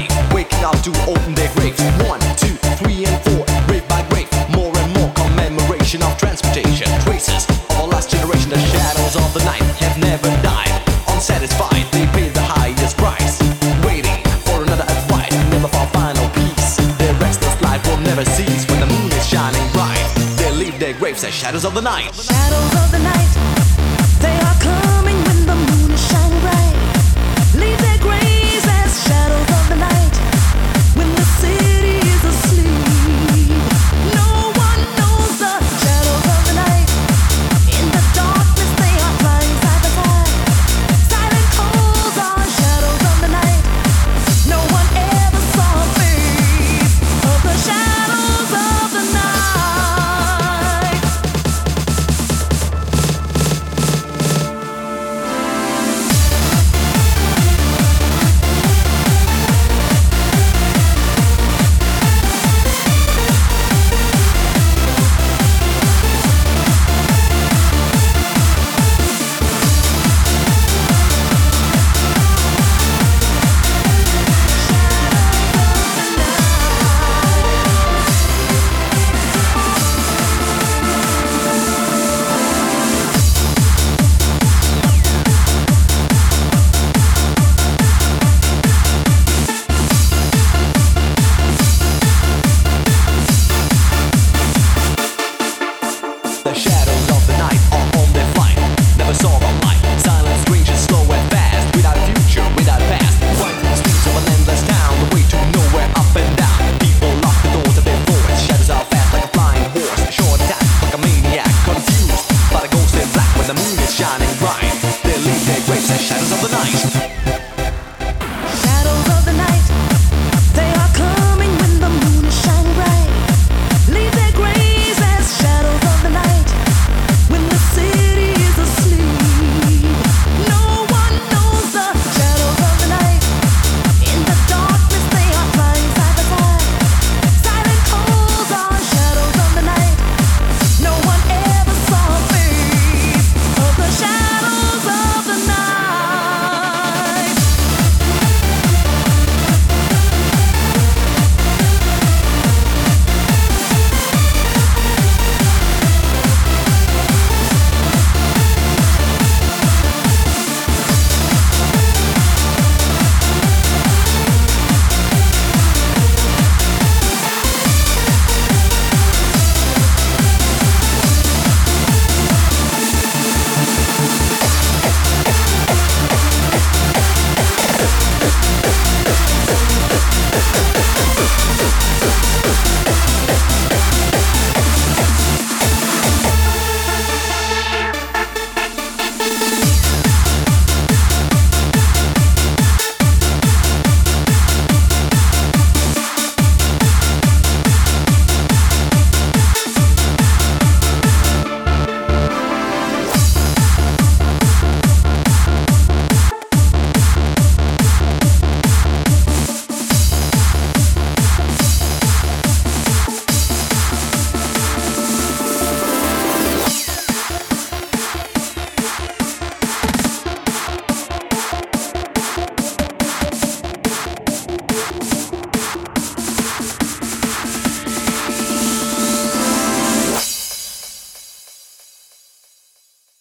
rave, waking up to open their graves. 1, 2, 3 and 4, grave by grave, more and more commemoration of transportation. Traces of our last generation, the shadows of the night have never died. Unsatisfied, they pay the highest price, waiting for another fight, never found final peace. Their restless life will never cease when the moon is shining bright. They leave their graves as shadows of the night. Shadows of the night.